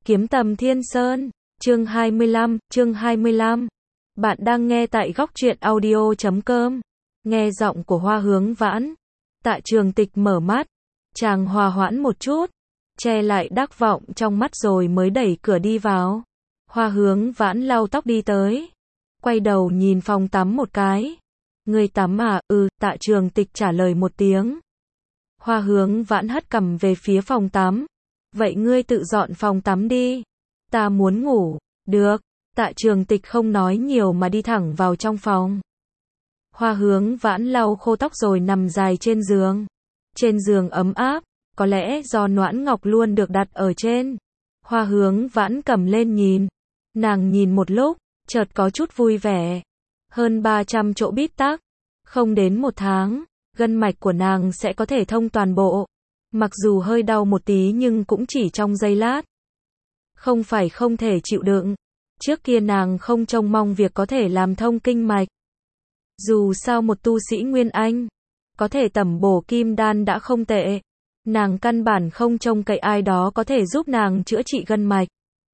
Kiếm Tầm Thiên Sơn, chương 25. Bạn đang nghe tại góc truyện audio.com. Nghe giọng của Hoa Hướng Vãn. Tạ Trường Tịch mở mắt, chàng hòa hoãn một chút, che lại đắc vọng trong mắt rồi mới đẩy cửa đi vào. Hoa Hướng Vãn lau tóc đi tới, quay đầu nhìn phòng tắm một cái. Ngươi tắm à? Tạ Trường Tịch trả lời một tiếng. Hoa Hướng Vãn hất cằm về phía phòng tắm. Vậy ngươi tự dọn phòng tắm đi. Ta muốn ngủ. Được. Tạ Trường Tịch không nói nhiều mà đi thẳng vào trong phòng. Hoa Hướng Vãn lau khô tóc rồi nằm dài trên giường. Trên giường ấm áp, có lẽ do noãn ngọc luôn được đặt ở trên. Hoa Hướng Vãn cầm lên nhìn. Nàng nhìn một lúc, chợt có chút vui vẻ. Hơn 300 chỗ bít tắc. Không đến một tháng, gân mạch của nàng sẽ có thể thông toàn bộ. Mặc dù hơi đau một tí nhưng cũng chỉ trong giây lát. Không phải không thể chịu đựng. Trước kia nàng không trông mong việc có thể làm thông kinh mạch. Dù sao một tu sĩ Nguyên Anh, có thể tẩm bổ kim đan đã không tệ. Nàng căn bản không trông cậy ai đó có thể giúp nàng chữa trị gân mạch.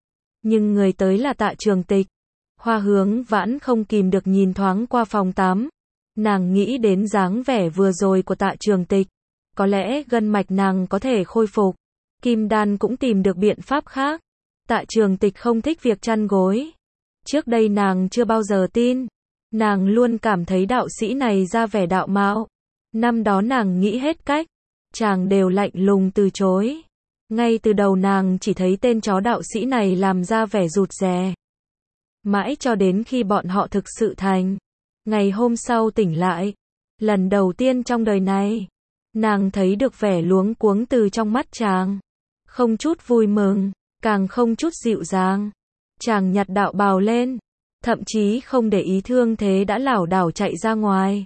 Nhưng người tới là Tạ Trường Tịch. Hoa Hướng Vãn không kìm được nhìn thoáng qua phòng tắm. Nàng nghĩ đến dáng vẻ vừa rồi của Tạ Trường Tịch. Có lẽ gân mạch nàng có thể khôi phục. Kim đan cũng tìm được biện pháp khác. Tạ Trường Tịch không thích việc chăn gối. Trước đây nàng chưa bao giờ tin. Nàng luôn cảm thấy đạo sĩ này ra vẻ đạo mạo. Năm đó nàng nghĩ hết cách. Chàng đều lạnh lùng từ chối. Ngay từ đầu nàng chỉ thấy tên chó đạo sĩ này làm ra vẻ rụt rè. Mãi cho đến khi bọn họ thực sự thành. Ngày hôm sau tỉnh lại. Lần đầu tiên trong đời này. Nàng thấy được vẻ luống cuống từ trong mắt chàng. Không chút vui mừng, càng không chút dịu dàng. Chàng nhặt đạo bào lên, thậm chí không để ý thương thế đã lảo đảo chạy ra ngoài.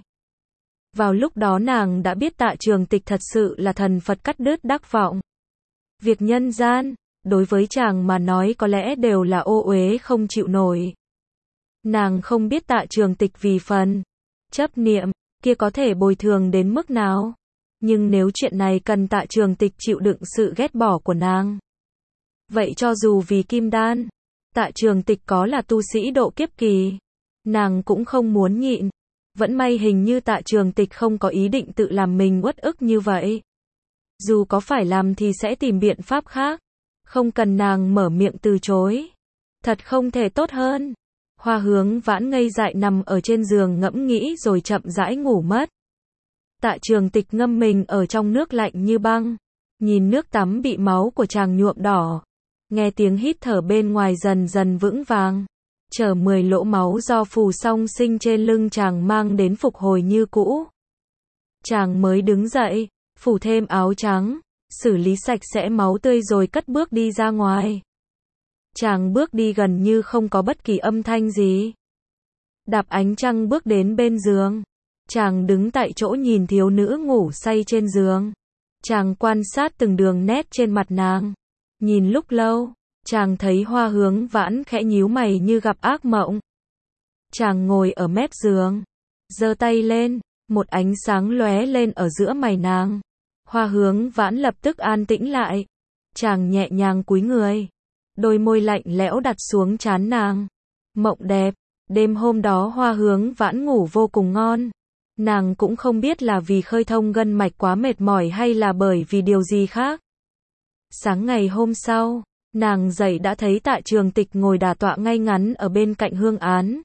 Vào lúc đó nàng đã biết Tạ Trường Tịch thật sự là thần Phật cắt đứt đắc vọng. Việc nhân gian, đối với chàng mà nói có lẽ đều là ô uế không chịu nổi. Nàng không biết Tạ Trường Tịch vì phần chấp niệm kia có thể bồi thường đến mức nào. Nhưng nếu chuyện này cần Tạ Trường Tịch chịu đựng sự ghét bỏ của nàng. Vậy cho dù vì kim đan, Tạ Trường Tịch có là tu sĩ độ kiếp kỳ, nàng cũng không muốn nhịn. Vẫn may hình như Tạ Trường Tịch không có ý định tự làm mình uất ức như vậy. Dù có phải làm thì sẽ tìm biện pháp khác. Không cần nàng mở miệng từ chối. Thật không thể tốt hơn. Hoa Hướng Vãn ngây dại nằm ở trên giường ngẫm nghĩ rồi chậm rãi ngủ mất. Tạ Trường Tịch ngâm mình ở trong nước lạnh như băng. Nhìn nước tắm bị máu của chàng nhuộm đỏ. Nghe tiếng hít thở bên ngoài dần dần vững vàng. Chờ 10 lỗ máu do phù song sinh trên lưng chàng mang đến phục hồi như cũ. Chàng mới đứng dậy, phủ thêm áo trắng, xử lý sạch sẽ máu tươi rồi cất bước đi ra ngoài. Chàng bước đi gần như không có bất kỳ âm thanh gì. Đạp ánh trăng bước đến bên giường. Chàng đứng tại chỗ nhìn thiếu nữ ngủ say trên giường. Chàng quan sát từng đường nét trên mặt nàng. Nhìn lúc lâu, chàng thấy Hoa Hướng Vãn khẽ nhíu mày như gặp ác mộng. Chàng ngồi ở mép giường, giơ tay lên, một ánh sáng lóe lên ở giữa mày nàng. Hoa Hướng Vãn lập tức an tĩnh lại. Chàng nhẹ nhàng cúi người, đôi môi lạnh lẽo đặt xuống trán nàng. Mộng đẹp, đêm hôm đó Hoa Hướng Vãn ngủ vô cùng ngon. Nàng cũng không biết là vì khơi thông gân mạch quá mệt mỏi hay là bởi vì điều gì khác. Sáng ngày hôm sau, nàng dậy đã thấy Tạ Trường Tịch ngồi đả tọa ngay ngắn ở bên cạnh hương án.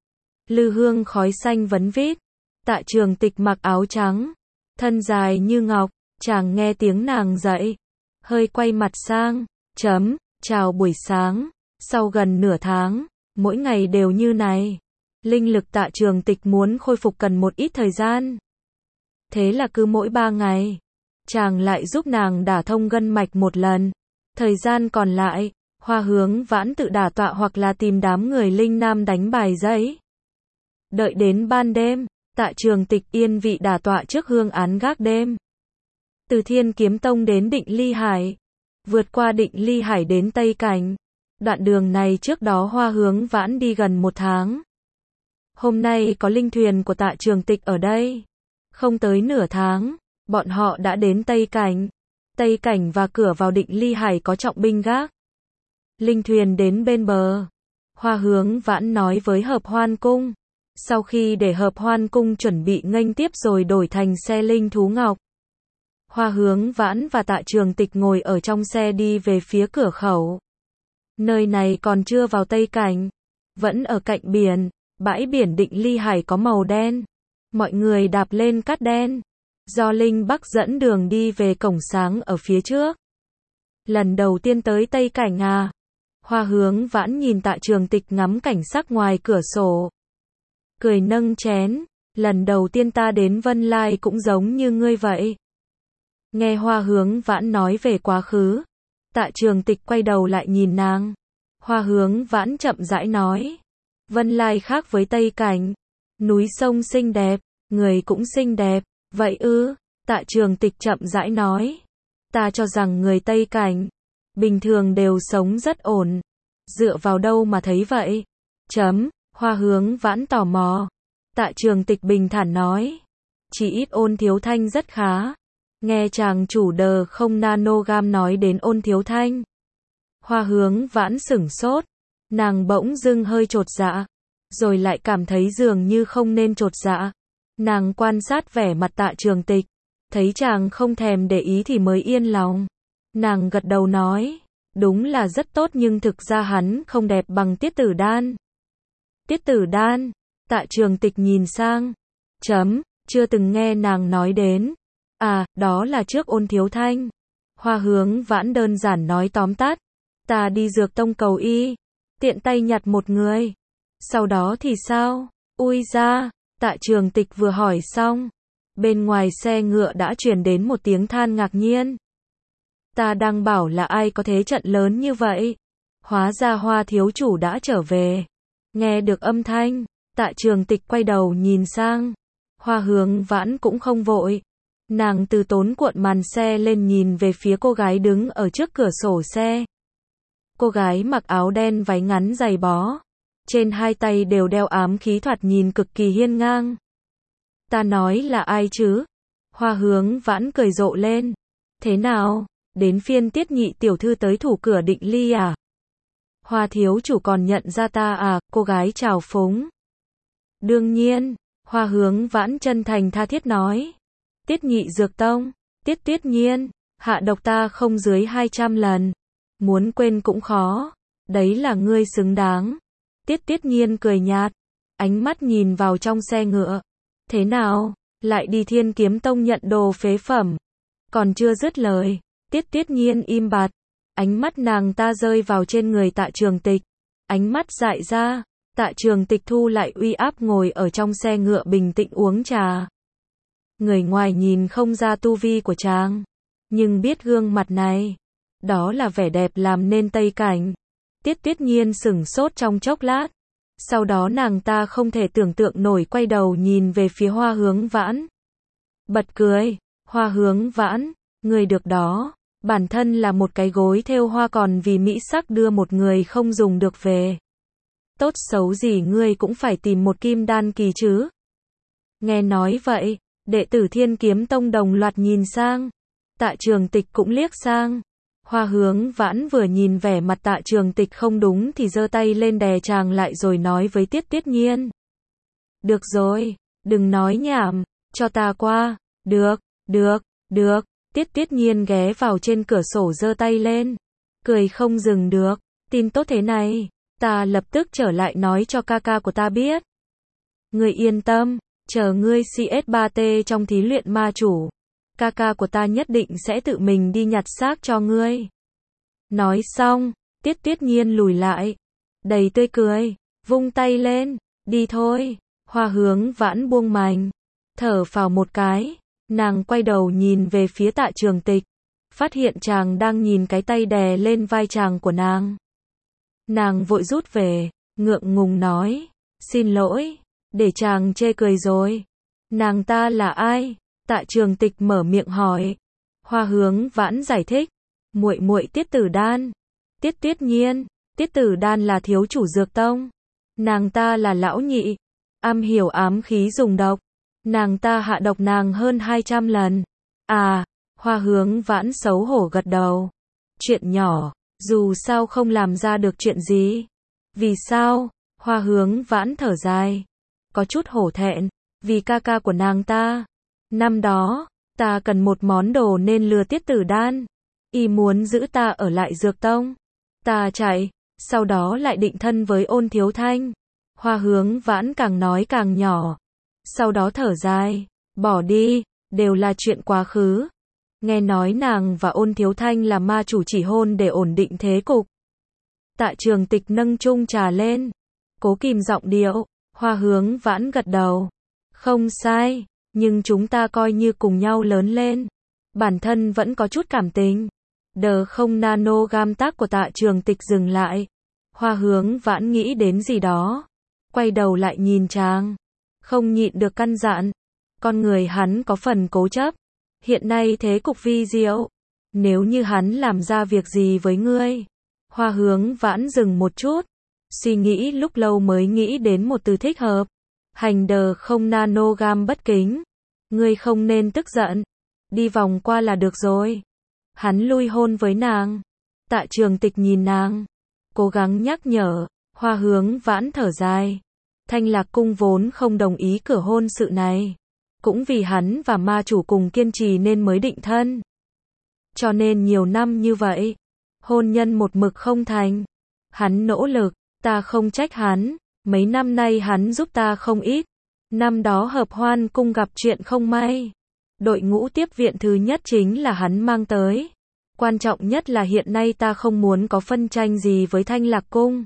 Lư hương khói xanh vấn vít. Tạ Trường Tịch mặc áo trắng, thân dài như ngọc. Chàng nghe tiếng nàng dậy, hơi quay mặt sang, chào buổi sáng. Sau gần nửa tháng, mỗi ngày đều như này. Linh lực Tạ Trường Tịch muốn khôi phục cần một ít thời gian. Thế là cứ mỗi 3 ngày, chàng lại giúp nàng đả thông gân mạch một lần. Thời gian còn lại, Hoa Hướng Vãn tự đả tọa hoặc là tìm đám người linh nam đánh bài giấy. Đợi đến ban đêm, Tạ Trường Tịch yên vị đả tọa trước hương án gác đêm. Từ Thiên Kiếm Tông đến Định Ly Hải, vượt qua Định Ly Hải đến Tây Cảnh. Đoạn đường này trước đó Hoa Hướng Vãn đi gần 1 tháng. Hôm nay có linh thuyền của Tạ Trường Tịch ở đây. Không tới nửa tháng, bọn họ đã đến Tây Cảnh. Tây Cảnh và cửa vào Định Ly Hải có trọng binh gác. Linh thuyền đến bên bờ. Hoa Hướng Vãn nói với Hợp Hoan Cung. Sau khi để Hợp Hoan Cung chuẩn bị nghênh tiếp rồi đổi thành xe linh thú ngọc. Hoa Hướng Vãn và Tạ Trường Tịch ngồi ở trong xe đi về phía cửa khẩu. Nơi này còn chưa vào Tây Cảnh, vẫn ở cạnh biển, bãi biển Định Ly Hải có màu đen. Mọi người đạp lên cát đen. Do Linh Bắc dẫn đường đi về cổng sáng ở phía trước. Lần đầu tiên tới Tây Cảnh à? Hoa Hướng Vãn nhìn Tạ Trường Tịch ngắm cảnh sắc ngoài cửa sổ. Cười nâng chén, lần đầu tiên ta đến Vân Lai cũng giống như ngươi vậy. Nghe Hoa Hướng Vãn nói về quá khứ, Tạ Trường Tịch quay đầu lại nhìn nàng. Hoa Hướng Vãn chậm rãi nói, Vân Lai khác với Tây Cảnh, núi sông xinh đẹp, người cũng xinh đẹp, vậy ư? Tạ Trường Tịch chậm rãi nói, ta cho rằng người Tây Cảnh, bình thường đều sống rất ổn, dựa vào đâu mà thấy vậy? Hoa Hướng Vãn tò mò. Tạ Trường Tịch bình thản nói, chỉ ít Ôn Thiếu Thanh rất khá. Nghe chàng chủ đờ không nanogam nói đến Ôn Thiếu Thanh. Hoa Hướng Vãn sửng sốt, nàng bỗng dưng hơi chột dạ, rồi lại cảm thấy dường như không nên chột dạ. Nàng quan sát vẻ mặt Tạ Trường Tịch, thấy chàng không thèm để ý thì mới yên lòng. Nàng gật đầu nói, đúng là rất tốt nhưng thực ra hắn không đẹp bằng Tiết Tử Đan. Tiết Tử Đan? Tạ Trường Tịch nhìn sang. Chưa từng nghe nàng nói đến. À, đó là trước Ôn Thiếu Thanh. Hoa Hướng Vãn đơn giản nói tóm tắt. Ta đi Dược Tông cầu y, tiện tay nhặt một người. Sau đó thì sao? Ui ra, Tạ Trường Tịch vừa hỏi xong, bên ngoài xe ngựa đã truyền đến một tiếng than ngạc nhiên. Ta đang bảo là ai có thế trận lớn như vậy? Hóa ra Hoa thiếu chủ đã trở về. Nghe được âm thanh, Tạ Trường Tịch quay đầu nhìn sang. Hoa Hướng Vãn cũng không vội. Nàng từ tốn cuộn màn xe lên nhìn về phía cô gái đứng ở trước cửa sổ xe. Cô gái mặc áo đen váy ngắn dày bó. Trên hai tay đều đeo ám khí thoạt nhìn cực kỳ hiên ngang. Ta nói là ai chứ? Hoa Hướng Vãn cười rộ lên. Thế nào? Đến phiên Tiết nhị tiểu thư tới thủ cửa Định Ly à? Hoa thiếu chủ còn nhận ra ta à? Cô gái chào phúng. Đương nhiên, Hoa Hướng Vãn chân thành tha thiết nói. Tiết nhị Dược Tông, Tiết Nhiên, hạ độc ta không dưới 200 lần. Muốn quên cũng khó. Đấy là ngươi xứng đáng. Tiết Nhiên cười nhạt, ánh mắt nhìn vào trong xe ngựa. Thế nào? Lại đi Thiên Kiếm Tông nhận đồ phế phẩm. Còn chưa dứt lời, Tiết Nhiên im bặt. Ánh mắt nàng ta rơi vào trên người Tạ Trường Tịch. Ánh mắt dại ra, Tạ Trường Tịch thu lại uy áp ngồi ở trong xe ngựa bình tĩnh uống trà. Người ngoài nhìn không ra tu vi của chàng, nhưng biết gương mặt này, đó là vẻ đẹp làm nên Tây Cảnh. Tiết Nhiên sửng sốt trong chốc lát. Sau đó nàng ta không thể tưởng tượng nổi quay đầu nhìn về phía Hoa Hướng Vãn. Bật cười, Hoa Hướng Vãn, người được đó, bản thân là một cái gối thêu hoa còn vì mỹ sắc đưa một người không dùng được về. Tốt xấu gì ngươi cũng phải tìm một kim đan kỳ chứ. Nghe nói vậy, đệ tử Thiên Kiếm Tông đồng loạt nhìn sang. Tạ Trường Tịch cũng liếc sang. Hoa Hướng Vãn vừa nhìn vẻ mặt Tạ Trường Tịch không đúng thì giơ tay lên đè chàng lại rồi nói với Tiết Nhiên. Được rồi, đừng nói nhảm, cho ta qua. Được. Tiết Nhiên ghé vào trên cửa sổ giơ tay lên. Cười không dừng được. Tin tốt thế này, ta lập tức trở lại nói cho ca ca của ta biết. Ngươi yên tâm, chờ ngươi CS3T trong thí luyện ma chủ. Ca ca của ta nhất định sẽ tự mình đi nhặt xác cho ngươi. Nói xong, Tiết Nhiên lùi lại. Đầy tươi cười, vung tay lên, đi thôi. Hoa Hướng Vãn buông mành, thở phào một cái. Nàng quay đầu nhìn về phía Tạ Trường Tịch. Phát hiện chàng đang nhìn cái tay đè lên vai chàng của nàng. Nàng vội rút về, ngượng ngùng nói. Xin lỗi, để chàng chê cười rồi. Nàng ta là ai? Tạ Trường Tịch mở miệng hỏi. Hoa Hướng Vãn giải thích. Muội Tiết Tử Đan. Tiết Nhiên, Tiết Tử Đan là thiếu chủ Dược Tông. Nàng ta là lão nhị, am hiểu ám khí dùng độc. Nàng ta hạ độc nàng hơn 200 lần. À, Hoa Hướng Vãn xấu hổ gật đầu. Chuyện nhỏ, Dù sao không làm ra được chuyện gì. Vì sao? Hoa Hướng Vãn thở dài. Có chút hổ thẹn, vì ca ca của nàng ta. Năm đó, ta cần một món đồ nên lừa Tiết Tử Đan. Y muốn giữ ta ở lại Dược Tông. Ta chạy, sau đó lại định thân với Ôn Thiếu Thanh. Hoa Hướng Vãn càng nói càng nhỏ. Sau đó thở dài, bỏ đi, đều là chuyện quá khứ. Nghe nói nàng và Ôn Thiếu Thanh là ma chủ chỉ hôn để ổn định thế cục. Tạ Trường Tịch nâng chung trà lên, cố kìm giọng điệu. Hoa Hướng Vãn gật đầu. Không sai, nhưng chúng ta coi như cùng nhau lớn lên. Bản thân vẫn có chút cảm tình. Không nano gam tác của Tạ Trường Tịch dừng lại. Hoa Hướng Vãn nghĩ đến gì đó. Quay đầu lại nhìn chàng. Không nhịn được căn dặn. Con người hắn có phần cố chấp. Hiện nay thế cục vi diệu. Nếu như hắn làm ra việc gì với ngươi. Hoa Hướng Vãn dừng một chút. Suy nghĩ lúc lâu mới nghĩ đến một từ thích hợp. Hành không nano gam bất kính. Ngươi không nên tức giận. Đi vòng qua là được rồi. Hắn lui hôn với nàng. Tạ Trường Tịch nhìn nàng. Cố gắng nhắc nhở. Hoa Hướng Vãn thở dài. Thanh Lạc Cung vốn không đồng ý cửa hôn sự này. Cũng vì hắn và ma chủ cùng kiên trì nên mới định thân. Cho nên nhiều năm như vậy, hôn nhân một mực không thành. Hắn nỗ lực, ta không trách hắn. Mấy năm nay hắn giúp ta không ít. Năm đó Hợp Hoan Cung gặp chuyện không may. Đội ngũ tiếp viện thứ nhất chính là hắn mang tới. Quan trọng nhất là hiện nay ta không muốn có phân tranh gì với Thanh Lạc Cung.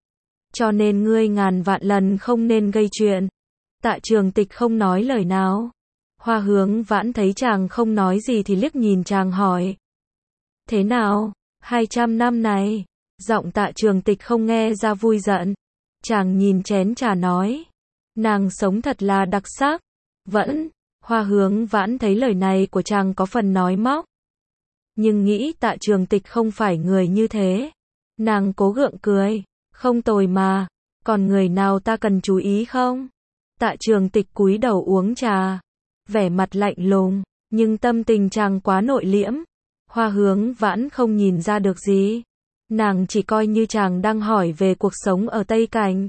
Cho nên ngươi ngàn vạn lần không nên gây chuyện. Tạ Trường Tịch không nói lời nào. Hoa Hướng Vãn thấy chàng không nói gì thì liếc nhìn chàng hỏi. Thế nào? 200 năm này. Giọng Tạ Trường Tịch không nghe ra vui giận. Chàng nhìn chén trà nói. Nàng sống thật là đặc sắc. Vẫn. Hoa Hướng Vãn thấy lời này của chàng có phần nói móc. Nhưng nghĩ Tạ Trường Tịch không phải người như thế. Nàng cố gượng cười. Không tồi mà. Còn người nào ta cần chú ý không? Tạ Trường Tịch cúi đầu uống trà. Vẻ mặt lạnh lùng. Nhưng tâm tình chàng quá nội liễm. Hoa Hướng Vãn không nhìn ra được gì. Nàng chỉ coi như chàng đang hỏi về cuộc sống ở Tây Cảnh.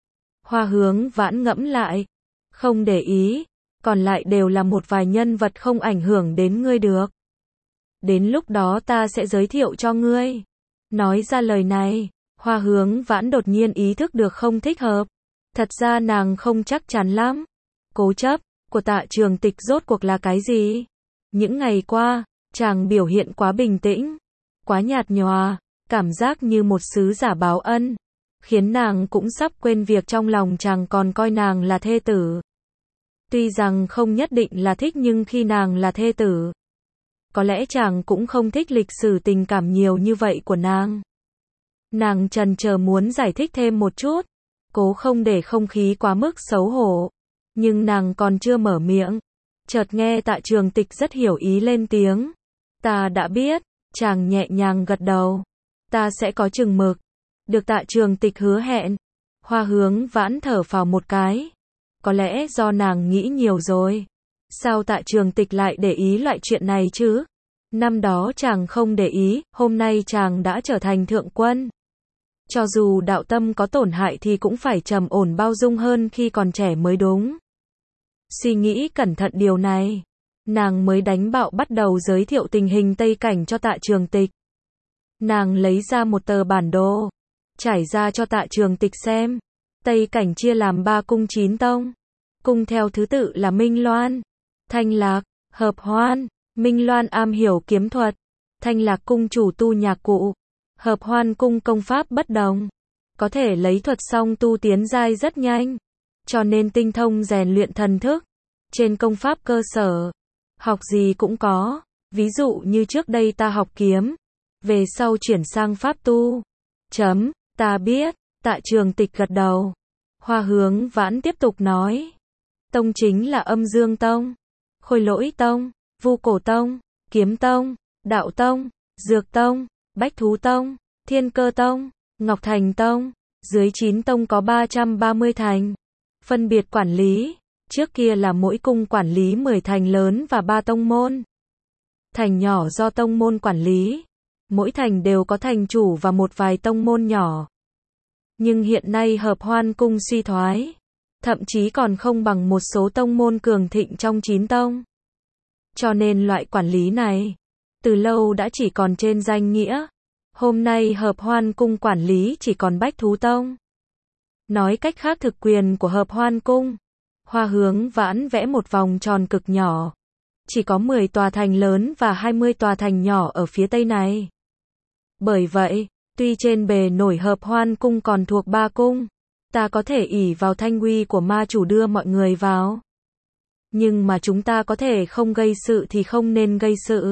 Hoa Hướng Vãn ngẫm lại. Không để ý. Còn lại đều là một vài nhân vật không ảnh hưởng đến ngươi được. Đến lúc đó ta sẽ giới thiệu cho ngươi. Nói ra lời này, Hoa Hướng Vãn đột nhiên ý thức được không thích hợp. Thật ra nàng không chắc chắn lắm. Cố chấp của Tạ Trường Tịch rốt cuộc là cái gì? Những ngày qua, chàng biểu hiện quá bình tĩnh, quá nhạt nhòa, cảm giác như một sứ giả báo ân, khiến nàng cũng sắp quên việc trong lòng chàng còn coi nàng là thê tử. Tuy rằng không nhất định là thích nhưng khi nàng là thê tử, có lẽ chàng cũng không thích lịch sử tình cảm nhiều như vậy của nàng. Nàng chần chờ muốn giải thích thêm một chút, cố không để không khí quá mức xấu hổ. Nhưng nàng còn chưa mở miệng. Chợt nghe Tạ Trường Tịch rất hiểu ý lên tiếng. Ta đã biết. Chàng nhẹ nhàng gật đầu. Ta sẽ có chừng mực. Được Tạ Trường Tịch hứa hẹn. Hoa Hướng Vãn thở phào một cái. Có lẽ do nàng nghĩ nhiều rồi. Sao Tạ Trường Tịch lại để ý loại chuyện này chứ? Năm đó chàng không để ý, hôm nay chàng đã trở thành thượng quân. Cho dù đạo tâm có tổn hại thì cũng phải trầm ổn bao dung hơn khi còn trẻ mới đúng. Suy nghĩ cẩn thận điều này, nàng mới đánh bạo bắt đầu giới thiệu tình hình Tây Cảnh cho Tạ Trường Tịch. Nàng lấy ra một tờ bản đồ, trải ra cho Tạ Trường Tịch xem. Tây Cảnh chia làm 3 cung 9 tông. Cung theo thứ tự là Minh Loan, Thanh Lạc, Hợp Hoan. Minh Loan am hiểu kiếm thuật, Thanh Lạc cung chủ tu nhạc cụ, Hợp Hoan cung công pháp bất đồng, có thể lấy thuật song tu tiến giai rất nhanh, cho nên tinh thông rèn luyện thần thức. Trên công pháp cơ sở, học gì cũng có, ví dụ như trước đây ta học kiếm, về sau chuyển sang pháp tu. Ta biết. Tạ Trường Tịch gật đầu. Hoa Hướng Vãn tiếp tục nói. Tông chính là Âm Dương Tông, Khôi Lỗi Tông, Vu Cổ Tông, Kiếm Tông, Đạo Tông, Dược Tông, Bách Thú Tông, Thiên Cơ Tông, Ngọc Thành Tông. Dưới 9 tông có 330 thành. Phân biệt quản lý. Trước kia là mỗi cung quản lý 10 thành lớn và 3 tông môn. Thành nhỏ do tông môn quản lý. mỗi thành đều có thành chủ và một vài tông môn nhỏ. Nhưng hiện nay Hợp Hoan Cung suy thoái, thậm chí còn không bằng một số tông môn cường thịnh trong 9 tông. Cho nên loại quản lý này, từ lâu đã chỉ còn trên danh nghĩa. Hôm nay Hợp Hoan Cung quản lý chỉ còn Bách Thú Tông. Nói cách khác thực quyền của Hợp Hoan Cung, Hoa Hướng Vãn vẽ một vòng tròn cực nhỏ. Chỉ có 10 tòa thành lớn và 20 tòa thành nhỏ ở phía tây này. Bởi vậy, tuy trên bề nổi Hợp Hoan Cung còn thuộc 3 cung, ta có thể ỷ vào thanh uy của ma chủ đưa mọi người vào. Nhưng mà chúng ta có thể không gây sự thì không nên gây sự.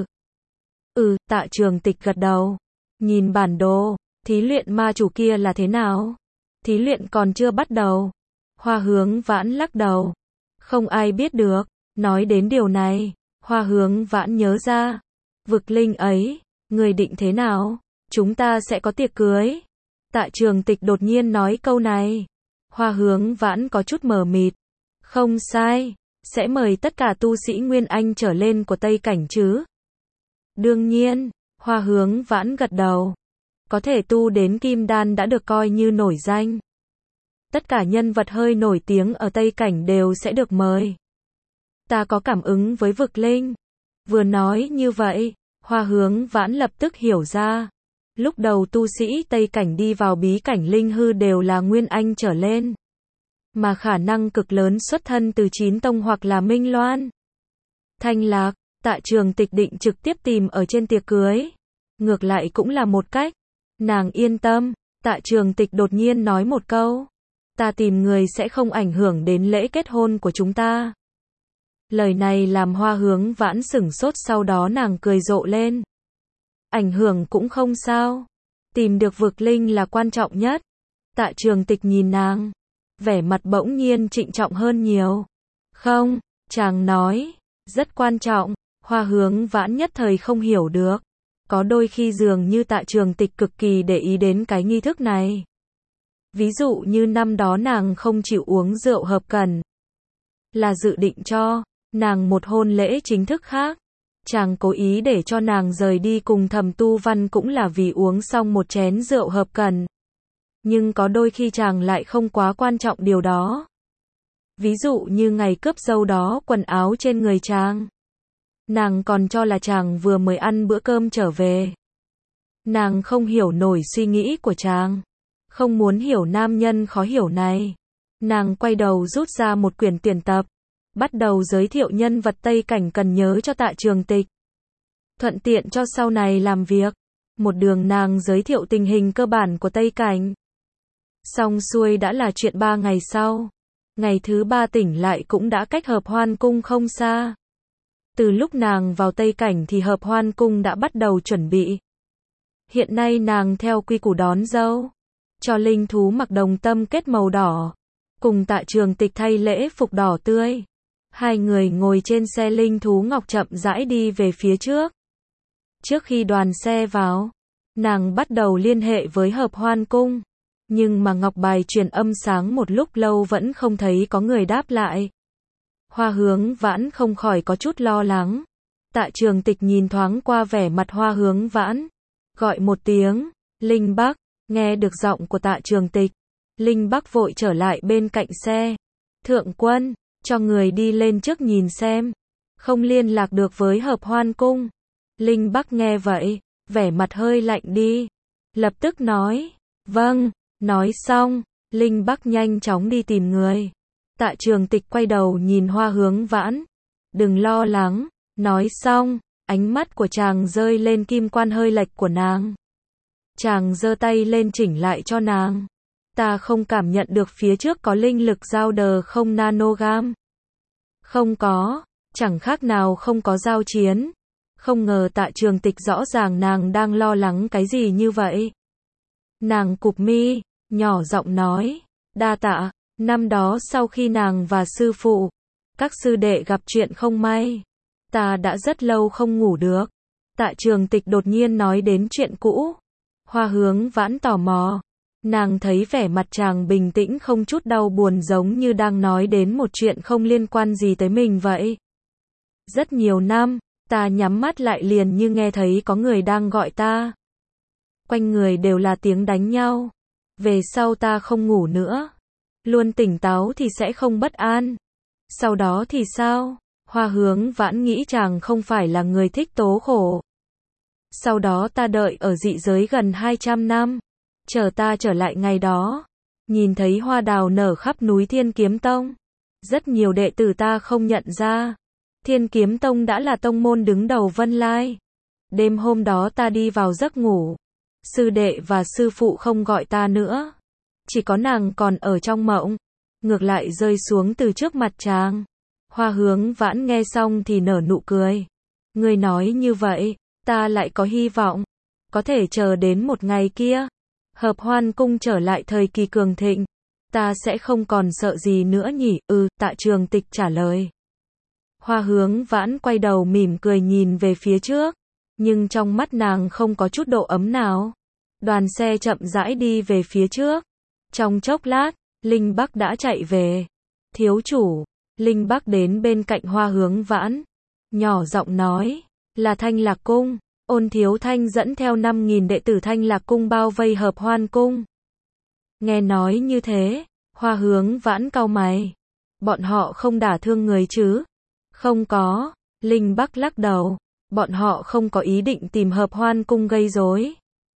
Tạ Trường Tịch gật đầu. Nhìn bản đồ, thí luyện ma chủ kia là thế nào? Thí luyện còn chưa bắt đầu. Hoa Hướng Vãn lắc đầu. Không ai biết được. Nói đến điều này, Hoa Hướng Vãn nhớ ra. Vực linh ấy, người định thế nào? Chúng ta sẽ có tiệc cưới. Tạ Trường Tịch đột nhiên nói câu này. Hoa Hướng Vãn có chút mờ mịt. Không sai, sẽ mời tất cả tu sĩ Nguyên Anh trở lên của Tây Cảnh chứ? Đương nhiên, Hoa Hướng Vãn gật đầu. Có thể tu đến Kim Đan đã được coi như nổi danh. Tất cả nhân vật hơi nổi tiếng ở Tây Cảnh đều sẽ được mời. Ta có cảm ứng với vực linh. Vừa nói như vậy, Hoa Hướng Vãn lập tức hiểu ra. Lúc đầu tu sĩ Tây Cảnh đi vào bí cảnh linh hư đều là Nguyên Anh trở lên. Mà khả năng cực lớn xuất thân từ 9 tông hoặc là Minh Loan. Thanh Lạc, Tạ Trường Tịch định trực tiếp tìm ở trên tiệc cưới. Ngược lại cũng là một cách. Nàng yên tâm, Tạ Trường Tịch đột nhiên nói một câu. Ta tìm người sẽ không ảnh hưởng đến lễ kết hôn của chúng ta. Lời này làm Hoa Hướng Vãn sửng sốt, sau đó nàng cười rộ lên. Ảnh hưởng cũng không sao. Tìm được vực linh là quan trọng nhất. Tạ Trường Tịch nhìn nàng. Vẻ mặt bỗng nhiên trịnh trọng hơn nhiều. Không, chàng nói. Rất quan trọng. Hoa Hướng Vãn nhất thời không hiểu được. Có đôi khi dường như Tạ Trường Tịch cực kỳ để ý đến cái nghi thức này. Ví dụ như năm đó nàng không chịu uống rượu hợp cần. Là dự định cho nàng một hôn lễ chính thức khác. Chàng cố ý để cho nàng rời đi cùng Thẩm Tu Văn cũng là vì uống xong một chén rượu hợp cần. Nhưng có đôi khi chàng lại không quá quan trọng điều đó. Ví dụ như ngày cướp dâu đó, quần áo trên người chàng. Nàng còn cho là chàng vừa mới ăn bữa cơm trở về. Nàng không hiểu nổi suy nghĩ của chàng. Không muốn hiểu nam nhân khó hiểu này. Nàng quay đầu rút ra một quyển tuyển tập. Bắt đầu giới thiệu nhân vật Tây Cảnh cần nhớ cho Tạ Trường Tịch. Thuận tiện cho sau này làm việc. Một đường nàng giới thiệu tình hình cơ bản của Tây Cảnh. Xong xuôi đã là chuyện 3 ngày sau. Ngày thứ 3 tỉnh lại cũng đã cách Hợp Hoan Cung không xa. Từ lúc nàng vào Tây Cảnh thì Hợp Hoan Cung đã bắt đầu chuẩn bị. Hiện nay nàng theo quy củ đón dâu. Cho linh thú mặc đồng tâm kết màu đỏ. Cùng Tạ Trường Tịch thay lễ phục đỏ tươi. Hai người ngồi trên xe linh thú ngọc chậm rãi đi về phía trước. Trước khi đoàn xe vào, nàng bắt đầu liên hệ với Hợp Hoan Cung. Nhưng mà ngọc bài truyền âm sáng một lúc lâu vẫn không thấy có người đáp lại. Hoa Hướng Vãn không khỏi có chút lo lắng. Tạ Trường Tịch nhìn thoáng qua vẻ mặt Hoa Hướng Vãn. Gọi một tiếng, Linh Bắc, nghe được giọng của Tạ Trường Tịch. Linh Bắc vội trở lại bên cạnh xe. Thượng quân, cho người đi lên trước nhìn xem. Không liên lạc được với Hợp Hoan Cung. Linh Bắc nghe vậy, vẻ mặt hơi lạnh đi. Lập tức nói, vâng, nói xong, Linh Bắc nhanh chóng đi tìm người. Tạ Trường Tịch quay đầu nhìn Hoa Hướng Vãn. Đừng lo lắng, nói xong, ánh mắt của chàng rơi lên kim quan hơi lệch của nàng. Chàng giơ tay lên chỉnh lại cho nàng. Ta không cảm nhận được phía trước có linh lực giao đờ không nanogam. Không có, chẳng khác nào không có giao chiến. Không ngờ Tạ Trường Tịch rõ ràng nàng đang lo lắng cái gì như vậy. Nàng cụp mi, nhỏ giọng nói, đa tạ, năm đó sau khi nàng và sư phụ, các sư đệ gặp chuyện không may, ta đã rất lâu không ngủ được. Tạ Trường Tịch đột nhiên nói đến chuyện cũ. Hoa Hướng Vãn tò mò. Nàng thấy vẻ mặt chàng bình tĩnh không chút đau buồn giống như đang nói đến một chuyện không liên quan gì tới mình vậy. Rất nhiều năm, ta nhắm mắt lại liền như nghe thấy có người đang gọi ta. quanh người đều là tiếng đánh nhau. Về sau ta không ngủ nữa. Luôn tỉnh táo thì sẽ không bất an. Sau đó thì sao? Hoa Hướng Vãn nghĩ chàng không phải là người thích tố khổ. Sau đó ta đợi ở dị giới gần 200 năm. Chờ ta trở lại ngày đó. Nhìn thấy hoa đào nở khắp núi Thiên Kiếm Tông. Rất nhiều đệ tử ta không nhận ra. Thiên Kiếm Tông đã là tông môn đứng đầu Vân Lai. Đêm hôm đó ta đi vào giấc ngủ. Sư đệ và sư phụ không gọi ta nữa. Chỉ có nàng còn ở trong mộng. Ngược lại rơi xuống từ trước mặt chàng. Hoa Hướng Vãn nghe xong thì nở nụ cười. Ngươi nói như vậy, ta lại có hy vọng. Có thể chờ đến một ngày kia. Hợp Hoan Cung trở lại thời kỳ cường thịnh. Ta sẽ không còn sợ gì nữa nhỉ? Tạ Trường Tịch trả lời. Hoa Hướng Vãn quay đầu mỉm cười nhìn về phía trước. Nhưng trong mắt nàng không có chút độ ấm nào. Đoàn xe chậm rãi đi về phía trước. Trong chốc lát, Linh Bắc đã chạy về. Thiếu chủ. Linh Bắc đến bên cạnh Hoa Hướng Vãn. Nhỏ giọng nói. Là Thanh Lạc Cung. Ôn Thiếu Thanh dẫn theo 5.000 đệ tử Thanh Lạc Cung bao vây Hợp Hoan Cung. Nghe nói như thế, Hoa Hướng Vãn cau mày. Bọn họ không đả thương người chứ? Không có. Linh Bắc lắc đầu. Bọn họ không có ý định tìm Hợp Hoan Cung gây rối.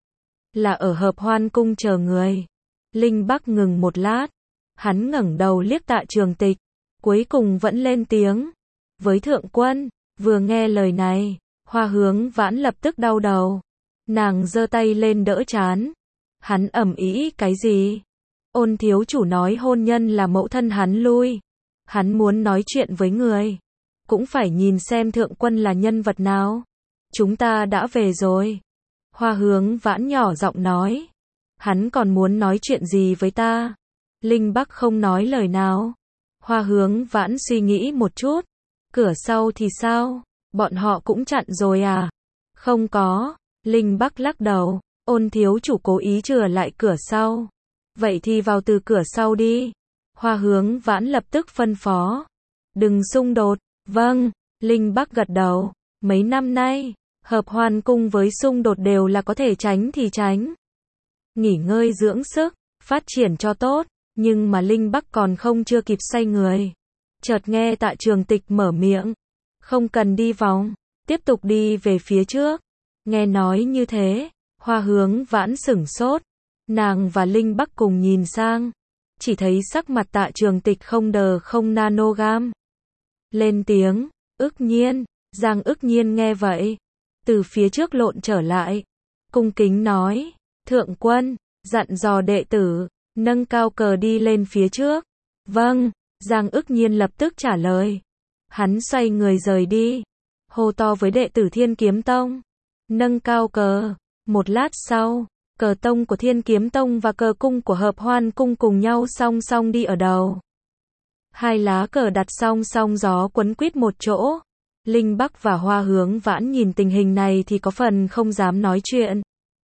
Là ở Hợp Hoan Cung chờ người. Linh Bắc ngừng một lát. Hắn ngẩng đầu liếc Tạ Trường Tịch. Cuối cùng vẫn lên tiếng. Với thượng quân. Vừa nghe lời này, Hoa Hướng Vãn lập tức đau đầu. Nàng giơ tay lên đỡ trán. Hắn ầm ĩ cái gì? Ôn thiếu chủ nói hôn nhân là mẫu thân hắn lui. Hắn muốn nói chuyện với người. Cũng phải nhìn xem thượng quân là nhân vật nào. Chúng ta đã về rồi. Hoa Hướng Vãn nhỏ giọng nói. Hắn còn muốn nói chuyện gì với ta? Linh Bắc không nói lời nào. Hoa Hướng Vãn suy nghĩ một chút. Cửa sau thì sao? Bọn họ cũng chặn rồi à? Không có. Linh Bắc lắc đầu. Ôn thiếu chủ cố ý chừa lại cửa sau. Vậy thì vào từ cửa sau đi. Hoa Hướng Vãn lập tức phân phó. Đừng xung đột. Vâng. Linh Bắc gật đầu. Mấy năm nay, Hợp Hoan Cung với xung đột đều là có thể tránh thì tránh. Nghỉ ngơi dưỡng sức, phát triển cho tốt. Nhưng mà Linh Bắc còn không chưa kịp xoay người. Chợt nghe Tạ Trường Tịch mở miệng. Không cần đi vòng. Tiếp tục đi về phía trước. Nghe nói như thế, Hoa Hướng Vãn sửng sốt. Nàng và Linh Bắc cùng nhìn sang. Chỉ thấy sắc mặt Tạ Trường Tịch không đờ không nanogram. Lên tiếng, Ức Nhiên. Giang Ức Nhiên nghe vậy. Từ phía trước lộn trở lại. Cung kính nói. Thượng quân, dặn dò đệ tử. Nâng cao cờ đi lên phía trước. Vâng. Giang Ức Nhiên lập tức trả lời. Hắn xoay người rời đi. Hô to với đệ tử Thiên Kiếm Tông. Nâng cao cờ. Một lát sau, cờ tông của Thiên Kiếm Tông và cờ cung của Hợp Hoan Cung cùng nhau song song đi ở đầu. Hai lá cờ đặt song song gió quấn quýt một chỗ. Linh Bắc và Hoa Hướng Vãn nhìn tình hình này thì có phần không dám nói chuyện.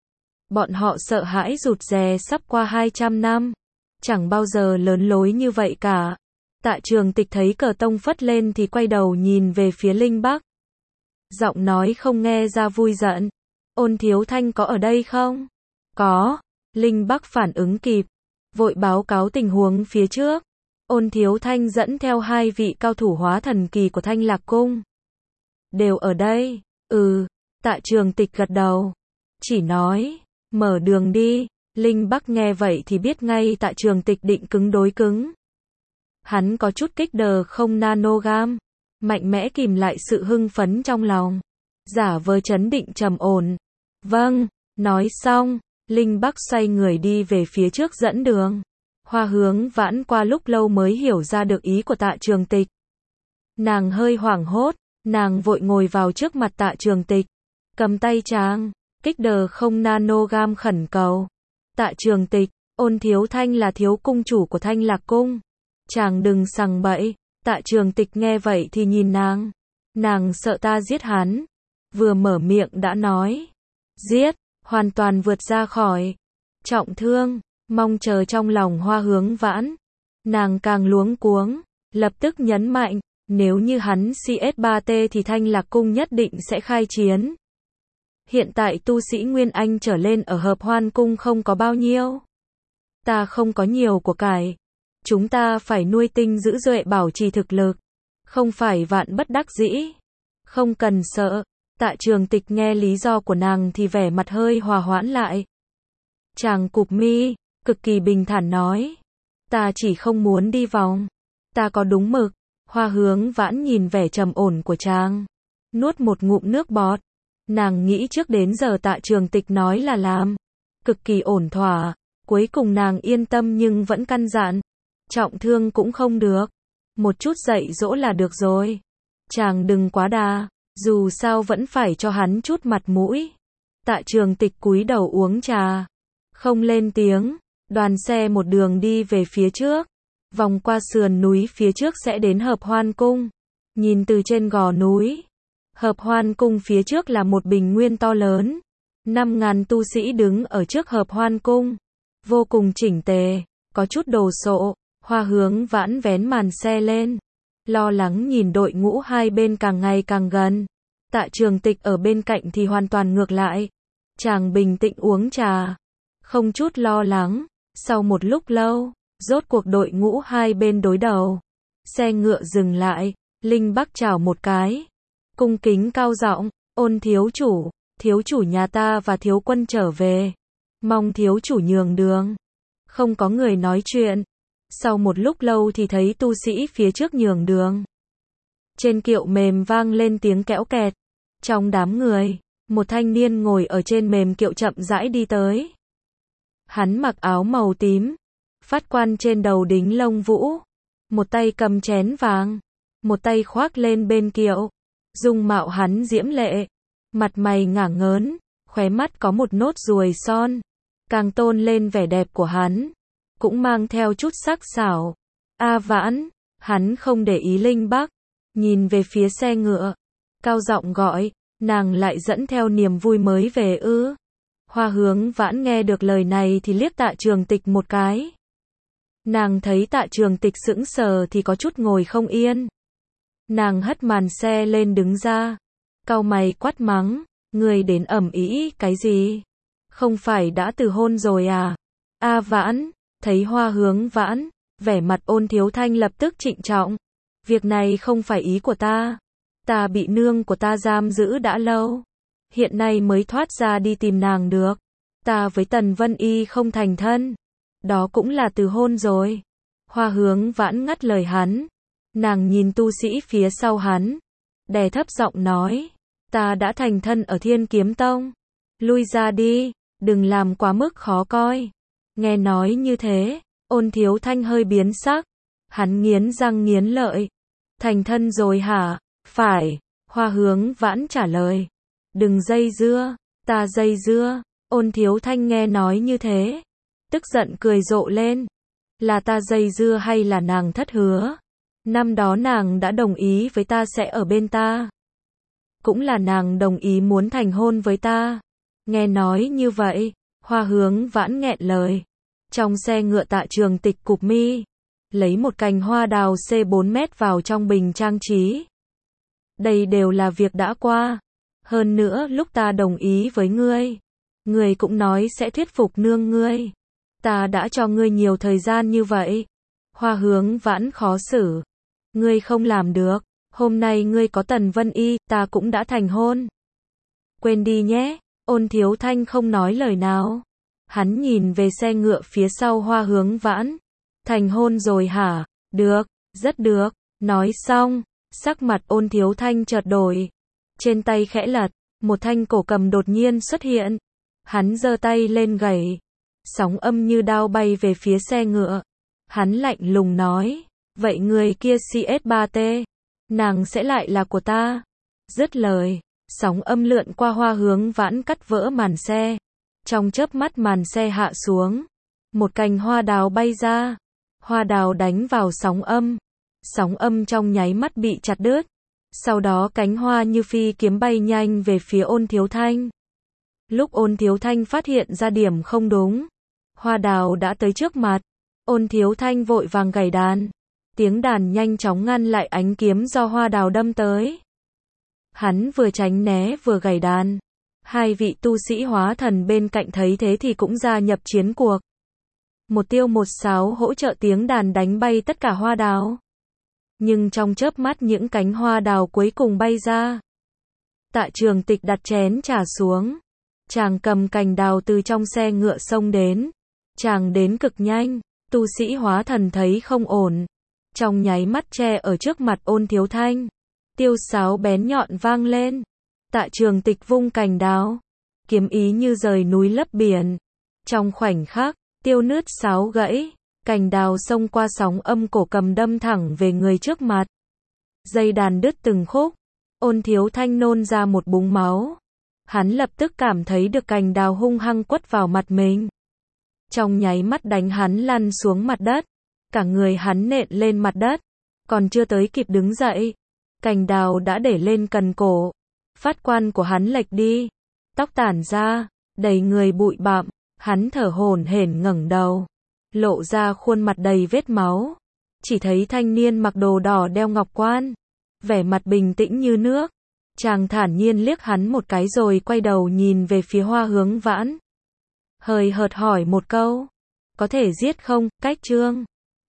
Bọn họ sợ hãi rụt rè sắp qua 200 năm. Chẳng bao giờ lớn lối như vậy cả. Tạ Trường Tịch thấy cờ tông phất lên thì quay đầu nhìn về phía Linh Bắc. Giọng nói không nghe ra vui giận. Ôn Thiếu Thanh có ở đây không? Có. Linh Bắc phản ứng kịp. Vội báo cáo tình huống phía trước. Ôn Thiếu Thanh dẫn theo 2 vị cao thủ hóa thần kỳ của Thanh Lạc Cung. Đều ở đây. Tạ Trường Tịch gật đầu. Chỉ nói. Mở đường đi. Linh Bắc nghe vậy thì biết ngay Tạ Trường Tịch định cứng đối cứng. Hắn có chút kích đờ không nanogram. Mạnh mẽ kìm lại sự hưng phấn trong lòng. Giả vờ trấn định trầm ổn. Vâng. Nói xong, Linh Bắc xoay người đi về phía trước dẫn đường. Hoa Hướng Vãn qua lúc lâu mới hiểu ra được ý của Tạ Trường Tịch. Nàng hơi hoảng hốt. Nàng vội ngồi vào trước mặt Tạ Trường Tịch. Cầm tay chàng. Kích đờ không nanogram khẩn cầu. Tạ Trường Tịch, Ôn Thiếu Thanh là thiếu cung chủ của Thanh Lạc Cung. Chàng đừng sằng bậy. Tạ Trường Tịch nghe vậy thì nhìn nàng. Nàng sợ ta giết hắn. Vừa mở miệng đã nói. Giết, hoàn toàn vượt ra khỏi. Trọng thương, mong chờ trong lòng Hoa Hướng Vãn. Nàng càng luống cuống, lập tức nhấn mạnh. Nếu như hắn CS3T thì Thanh Lạc Cung nhất định sẽ khai chiến. Hiện tại tu sĩ Nguyên Anh trở lên ở Hợp Hoan Cung không có bao nhiêu. Ta không có nhiều của cải. Chúng ta phải nuôi tinh giữ duệ bảo trì thực lực. Không phải vạn bất đắc dĩ. Không cần sợ. Tạ Trường Tịch nghe lý do của nàng thì vẻ mặt hơi hòa hoãn lại. Chàng cụp mi, cực kỳ bình thản nói. Ta chỉ không muốn đi vòng. Ta có đúng mực. Hoa Hướng Vãn nhìn vẻ trầm ổn của chàng. Nuốt một ngụm nước bọt. Nàng nghĩ trước đến giờ Tạ Trường Tịch nói là làm. Cực kỳ ổn thỏa. Cuối cùng nàng yên tâm nhưng vẫn căn dặn. Trọng thương cũng không được. Một chút dạy dỗ là được rồi. Chàng đừng quá đà. Dù sao vẫn phải cho hắn chút mặt mũi. Tạ Trường Tịch cúi đầu uống trà. Không lên tiếng. Đoàn xe một đường đi về phía trước. Vòng qua sườn núi phía trước sẽ đến Hợp Hoan Cung. Nhìn từ trên gò núi. Hợp Hoan Cung phía trước là một bình nguyên to lớn. 5.000 tu sĩ đứng ở trước Hợp Hoan Cung. Vô cùng chỉnh tề. Có chút đồ sộ. Hoa Hướng Vãn vén màn xe lên. Lo lắng nhìn đội ngũ hai bên càng ngày càng gần. Tạ Trường Tịch ở bên cạnh thì hoàn toàn ngược lại. Chàng bình tĩnh uống trà. Không chút lo lắng. Sau một lúc lâu, rốt cuộc đội ngũ hai bên đối đầu. Xe ngựa dừng lại. Linh Bắc chào một cái. Cung kính cao giọng, Ôn thiếu chủ nhà ta và thiếu quân trở về. Mong thiếu chủ nhường đường. Không có người nói chuyện. Sau một lúc lâu thì thấy tu sĩ phía trước nhường đường. Trên kiệu mềm vang lên tiếng kẽo kẹt. Trong đám người, một thanh niên ngồi ở trên mềm kiệu chậm rãi đi tới. Hắn mặc áo màu tím, phát quan trên đầu đính lông vũ, một tay cầm chén vàng, một tay khoác lên bên kiệu. Dung mạo hắn diễm lệ, mặt mày ngả ngớn, khóe mắt có một nốt ruồi son, càng tôn lên vẻ đẹp của hắn, cũng mang theo chút sắc sảo. A Vãn, hắn không để ý Linh Bắc, nhìn về phía xe ngựa, cao giọng gọi, nàng lại dẫn theo niềm vui mới về ư? Hoa Hướng Vãn nghe được lời này thì liếc Tạ Trường Tịch một cái. Nàng thấy Tạ Trường Tịch sững sờ thì có chút ngồi không yên. Nàng hất màn xe lên đứng ra, cau mày quát mắng, người đến ầm ĩ cái gì? Không phải đã từ hôn rồi à? A Vãn, thấy Hoa Hướng Vãn, vẻ mặt Ôn Thiếu Thanh lập tức trịnh trọng. Việc này không phải ý của ta. Ta bị nương của ta giam giữ đã lâu. Hiện nay mới thoát ra đi tìm nàng được. Ta với Tần Vân Y không thành thân. Đó cũng là từ hôn rồi. Hoa Hướng Vãn ngắt lời hắn. Nàng nhìn tu sĩ phía sau hắn. Đè thấp giọng nói. Ta đã thành thân ở Thiên Kiếm Tông. Lui ra đi. Đừng làm quá mức khó coi. Nghe nói như thế. Ôn Thiếu Thanh hơi biến sắc. Hắn nghiến răng nghiến lợi. Thành thân rồi hả? Phải. Hoa Hướng Vãn trả lời. Đừng dây dưa. Ta dây dưa. Ôn Thiếu Thanh nghe nói như thế. Tức giận cười rộ lên. Là ta dây dưa hay là nàng thất hứa? Năm đó nàng đã đồng ý với ta sẽ ở bên ta. Cũng là nàng đồng ý muốn thành hôn với ta. Nghe nói như vậy, Hoa Hướng Vãn nghẹn lời. Trong xe ngựa Tạ Trường Tịch cụp mi, lấy một cành hoa đào C4 mét vào trong bình trang trí. Đây đều là việc đã qua. Hơn nữa lúc ta đồng ý với ngươi, ngươi cũng nói sẽ thuyết phục nương ngươi. Ta đã cho ngươi nhiều thời gian như vậy. Hoa Hướng Vãn khó xử. Ngươi không làm được. Hôm nay ngươi có Tần Vân Y, ta cũng đã thành hôn. Quên đi nhé. Ôn Thiếu Thanh không nói lời nào. Hắn nhìn về xe ngựa phía sau Hoa Hướng Vãn. Thành hôn rồi hả? Được, rất được. Nói xong, sắc mặt Ôn Thiếu Thanh chợt đổi. Trên tay khẽ lật, một thanh cổ cầm đột nhiên xuất hiện. Hắn giơ tay lên gảy. Sóng âm như đao bay về phía xe ngựa. Hắn lạnh lùng nói. Vậy người kia CS3T. Nàng sẽ lại là của ta. Dứt lời. Sóng âm lượn qua Hoa Hướng Vãn cắt vỡ màn xe. Trong chớp mắt màn xe hạ xuống. Một cành hoa đào bay ra. Hoa đào đánh vào sóng âm. Sóng âm trong nháy mắt bị chặt đứt. Sau đó cánh hoa như phi kiếm bay nhanh về phía Ôn Thiếu Thanh. Lúc Ôn Thiếu Thanh phát hiện ra điểm không đúng, hoa đào đã tới trước mặt. Ôn Thiếu Thanh vội vàng gảy đàn. Tiếng đàn nhanh chóng ngăn lại ánh kiếm do hoa đào đâm tới. Hắn vừa tránh né vừa gảy đàn. Hai vị tu sĩ hóa thần bên cạnh thấy thế thì cũng gia nhập chiến cuộc. Một tiêu một sáo hỗ trợ tiếng đàn đánh bay tất cả hoa đào. Nhưng trong chớp mắt những cánh hoa đào cuối cùng bay ra. Tạ Trường Tịch đặt chén trà xuống. Chàng cầm cành đào từ trong xe ngựa xông đến. Chàng đến cực nhanh. Tu sĩ hóa thần thấy không ổn. Trong nháy mắt che ở trước mặt Ôn Thiếu Thanh. Tiêu sáo bén nhọn vang lên. Tạ Trường Tịch vung cành đào. Kiếm ý như rời núi lấp biển. Trong khoảnh khắc, tiêu nứt sáo gãy. Cành đào xông qua sóng âm cổ cầm đâm thẳng về người trước mặt. Dây đàn đứt từng khúc. Ôn Thiếu Thanh nôn ra một búng máu. Hắn lập tức cảm thấy được cành đào hung hăng quất vào mặt mình. Trong nháy mắt đánh hắn lăn xuống mặt đất. Cả người hắn nện lên mặt đất. Còn chưa tới kịp đứng dậy. Cành đào đã để lên cần cổ. Phát quan của hắn lệch đi. Tóc tản ra. Đầy người bụi bặm. Hắn thở hổn hển ngẩng đầu. Lộ ra khuôn mặt đầy vết máu. Chỉ thấy thanh niên mặc đồ đỏ đeo ngọc quan. Vẻ mặt bình tĩnh như nước. Chàng thản nhiên liếc hắn một cái rồi quay đầu nhìn về phía Hoa Hướng Vãn. Hời hợt hỏi một câu. Có thể giết không, Cách Trương?